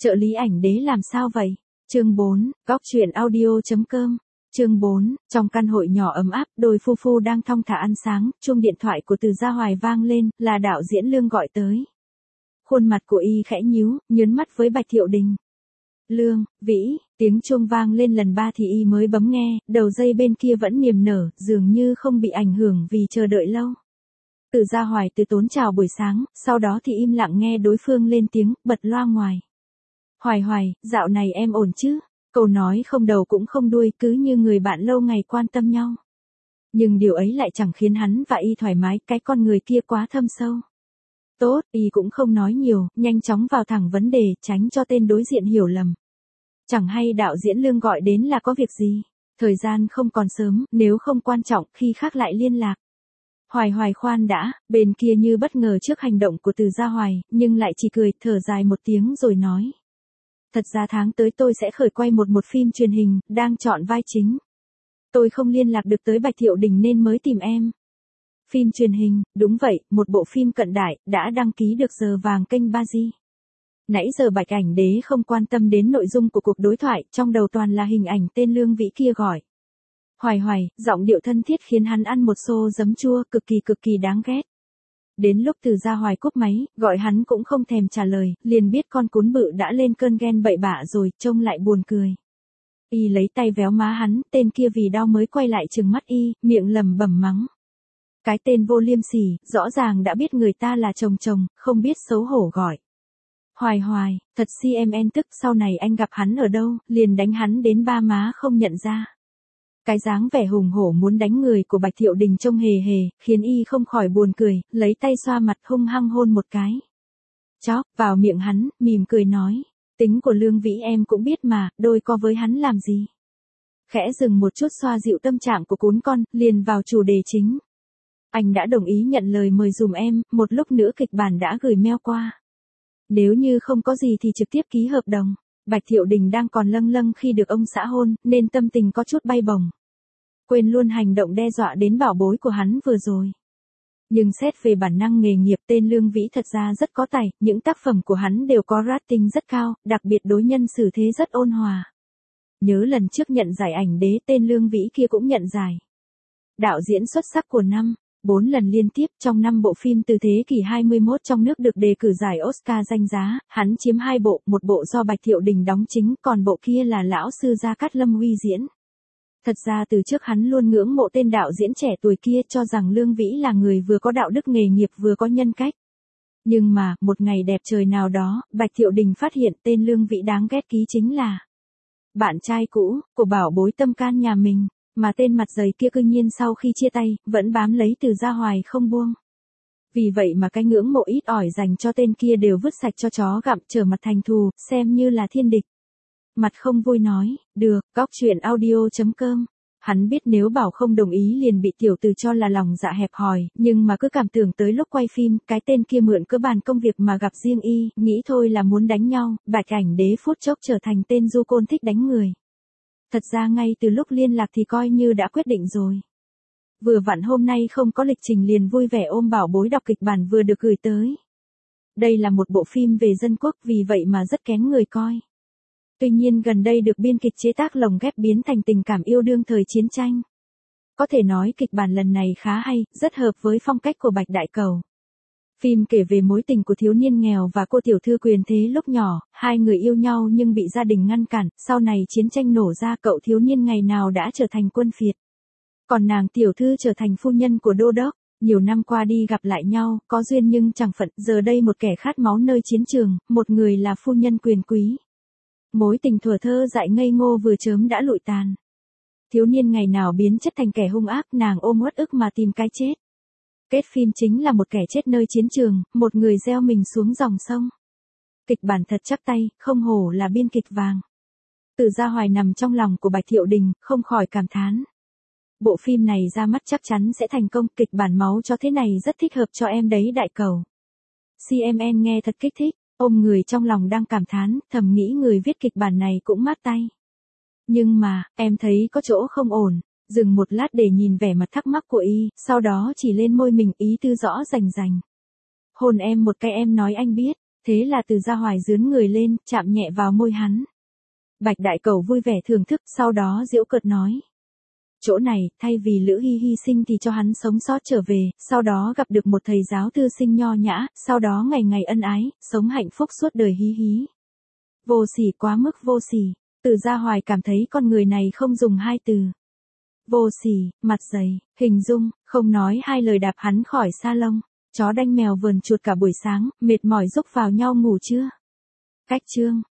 Trợ lý ảnh đế làm sao vậy? Chương 4, góc truyện audio.com. Chương 4, trong căn hội nhỏ ấm áp, đôi phu phu đang thong thả ăn sáng, chuông điện thoại của Từ Gia Hoài vang lên, là đạo diễn Lương gọi tới. Khuôn mặt của y khẽ nhíu, nhớn mắt với Bạch Thiệu Đình. Lương, Vĩ, tiếng chuông vang lên lần 3 thì y mới bấm nghe, đầu dây bên kia vẫn niềm nở, dường như không bị ảnh hưởng vì chờ đợi lâu. Từ Gia Hoài từ tốn chào buổi sáng, sau đó thì im lặng nghe đối phương lên tiếng, bật loa ngoài. Hoài, dạo này em ổn chứ? Câu nói không đầu cũng không đuôi, cứ như người bạn lâu ngày quan tâm nhau. Nhưng điều ấy lại chẳng khiến hắn và y thoải mái, cái con người kia quá thâm sâu. Tốt, y cũng không nói nhiều, nhanh chóng vào thẳng vấn đề, tránh cho tên đối diện hiểu lầm. Chẳng hay đạo diễn Lương gọi đến là có việc gì? Thời gian không còn sớm, nếu không quan trọng, khi khác lại liên lạc. Hoài khoan đã, bên kia như bất ngờ trước hành động của Từ Gia Hoài, nhưng lại chỉ cười, thở dài một tiếng rồi nói. Thật ra tháng tới tôi sẽ khởi quay một phim truyền hình, đang chọn vai chính. Tôi không liên lạc được tới Bạch Thiệu Đình nên mới tìm em. Phim truyền hình, đúng vậy, một bộ phim cận đại, đã đăng ký được giờ vàng kênh Bazi. Nãy giờ Bạch ảnh đế không quan tâm đến nội dung của cuộc đối thoại, trong đầu toàn là hình ảnh tên Lương Vĩ kia gọi. Hoài, giọng điệu thân thiết khiến hắn ăn một xô giấm chua, cực kỳ đáng ghét. Đến lúc Từ Gia Hoài cúp máy, gọi hắn cũng không thèm trả lời, liền biết con cún bự đã lên cơn ghen bậy bạ rồi, trông lại buồn cười. Y lấy tay véo má hắn, tên kia vì đau mới quay lại trừng mắt y, miệng lẩm bẩm mắng. Cái tên vô liêm sỉ, rõ ràng đã biết người ta là chồng, không biết xấu hổ gọi. Hoài, thật CMN tức, sau này anh gặp hắn ở đâu, liền đánh hắn đến ba má không nhận ra. Cái dáng vẻ hùng hổ muốn đánh người của Bạch Thiệu Đình trông hề, khiến y không khỏi buồn cười, lấy tay xoa mặt hung hăng hôn một cái. Chóp, vào miệng hắn, mỉm cười nói, tính của Lương Vĩ em cũng biết mà, đôi co với hắn làm gì. Khẽ dừng một chút xoa dịu tâm trạng của cún con, liền vào chủ đề chính. Anh đã đồng ý nhận lời mời dùm em, một lúc nữa kịch bản đã gửi mail qua. Nếu như không có gì thì trực tiếp ký hợp đồng. Bạch Thiệu Đình đang còn lâng khi được ông xã hôn, nên tâm tình có chút bay bổng. Quên luôn hành động đe dọa đến bảo bối của hắn vừa rồi. Nhưng xét về bản năng nghề nghiệp, tên Lương Vĩ thật ra rất có tài, những tác phẩm của hắn đều có rating rất cao, đặc biệt đối nhân xử thế rất ôn hòa. Nhớ lần trước nhận giải ảnh đế, tên Lương Vĩ kia cũng nhận giải đạo diễn xuất sắc của năm. 4 lần liên tiếp trong 5 bộ phim từ thế kỷ 21 trong nước được đề cử giải Oscar danh giá, hắn chiếm 2 bộ, một bộ do Bạch Thiệu Đình đóng chính, còn bộ kia là lão sư Gia Cát Lâm Huy diễn. Thật ra từ trước hắn luôn ngưỡng mộ tên đạo diễn trẻ tuổi kia, cho rằng Lương Vĩ là người vừa có đạo đức nghề nghiệp vừa có nhân cách. Nhưng mà, một ngày đẹp trời nào đó, Bạch Thiệu Đình phát hiện tên Lương Vĩ đáng ghét ký chính là bạn trai cũ của bảo bối tâm can nhà mình. Mà tên mặt dày kia cư nhiên sau khi chia tay, vẫn bám lấy Từ Gia Hoài không buông. Vì vậy mà cái ngưỡng mộ ít ỏi dành cho tên kia đều vứt sạch cho chó gặm, trở mặt thành thù, xem như là thiên địch. Mặt không vui nói, được, góc truyện audio.com. Hắn biết nếu bảo không đồng ý liền bị tiểu từ cho là lòng dạ hẹp hòi, nhưng mà cứ cảm tưởng tới lúc quay phim, cái tên kia mượn cớ bàn công việc mà gặp riêng y, nghĩ thôi là muốn đánh nhau, Bạch ảnh đế phút chốc trở thành tên du côn thích đánh người. Thật ra ngay từ lúc liên lạc thì coi như đã quyết định rồi. Vừa vặn hôm nay không có lịch trình liền vui vẻ ôm bảo bối đọc kịch bản vừa được gửi tới. Đây là một bộ phim về dân quốc, vì vậy mà rất kén người coi. Tuy nhiên gần đây được biên kịch chế tác lồng ghép biến thành tình cảm yêu đương thời chiến tranh. Có thể nói kịch bản lần này khá hay, rất hợp với phong cách của Bạch Đại Cầu. Phim kể về mối tình của thiếu niên nghèo và cô tiểu thư quyền thế lúc nhỏ, hai người yêu nhau nhưng bị gia đình ngăn cản, sau này chiến tranh nổ ra, cậu thiếu niên ngày nào đã trở thành quân phiệt. Còn nàng tiểu thư trở thành phu nhân của đô đốc, nhiều năm qua đi gặp lại nhau, có duyên nhưng chẳng phận, giờ đây một kẻ khát máu nơi chiến trường, một người là phu nhân quyền quý. Mối tình thuở thơ dại ngây ngô vừa chớm đã lụi tàn. Thiếu niên ngày nào biến chất thành kẻ hung ác, nàng ôm uất ức mà tìm cái chết. Kết phim chính là một kẻ chết nơi chiến trường, một người gieo mình xuống dòng sông. Kịch bản thật chắc tay, không hổ là biên kịch vàng. Từ Gia Hoài nằm trong lòng của Bạch Thiệu Đình, không khỏi cảm thán. Bộ phim này ra mắt chắc chắn sẽ thành công, kịch bản máu cho thế này rất thích hợp cho em đấy Đại Cầu. CMN nghe thật kích thích, ôm người trong lòng đang cảm thán, thầm nghĩ người viết kịch bản này cũng mát tay. Nhưng mà, em thấy có chỗ không ổn. Dừng một lát để nhìn vẻ mặt thắc mắc của y, sau đó chỉ lên môi mình, ý tư rõ rành. Hôn em một cái em nói anh biết, Thế là Từ Gia Hoài dướn người lên, chạm nhẹ vào môi hắn. Bạch Đại Cẩu vui vẻ thưởng thức, sau đó giễu cợt nói. Chỗ này, thay vì Lữ Hi hy sinh thì cho hắn sống sót trở về, sau đó gặp được một thầy giáo thư sinh nho nhã, sau đó ngày ngày ân ái, sống hạnh phúc suốt đời hí hí. Vô sỉ, quá mức vô sỉ. Từ Gia Hoài cảm thấy con người này không dùng hai từ. Vô sỉ, mặt dày, hình dung, không nói hai lời đạp hắn khỏi salon. Chó đanh mèo vườn chuột cả buổi sáng, mệt mỏi rúc vào nhau ngủ chưa? Cách chương.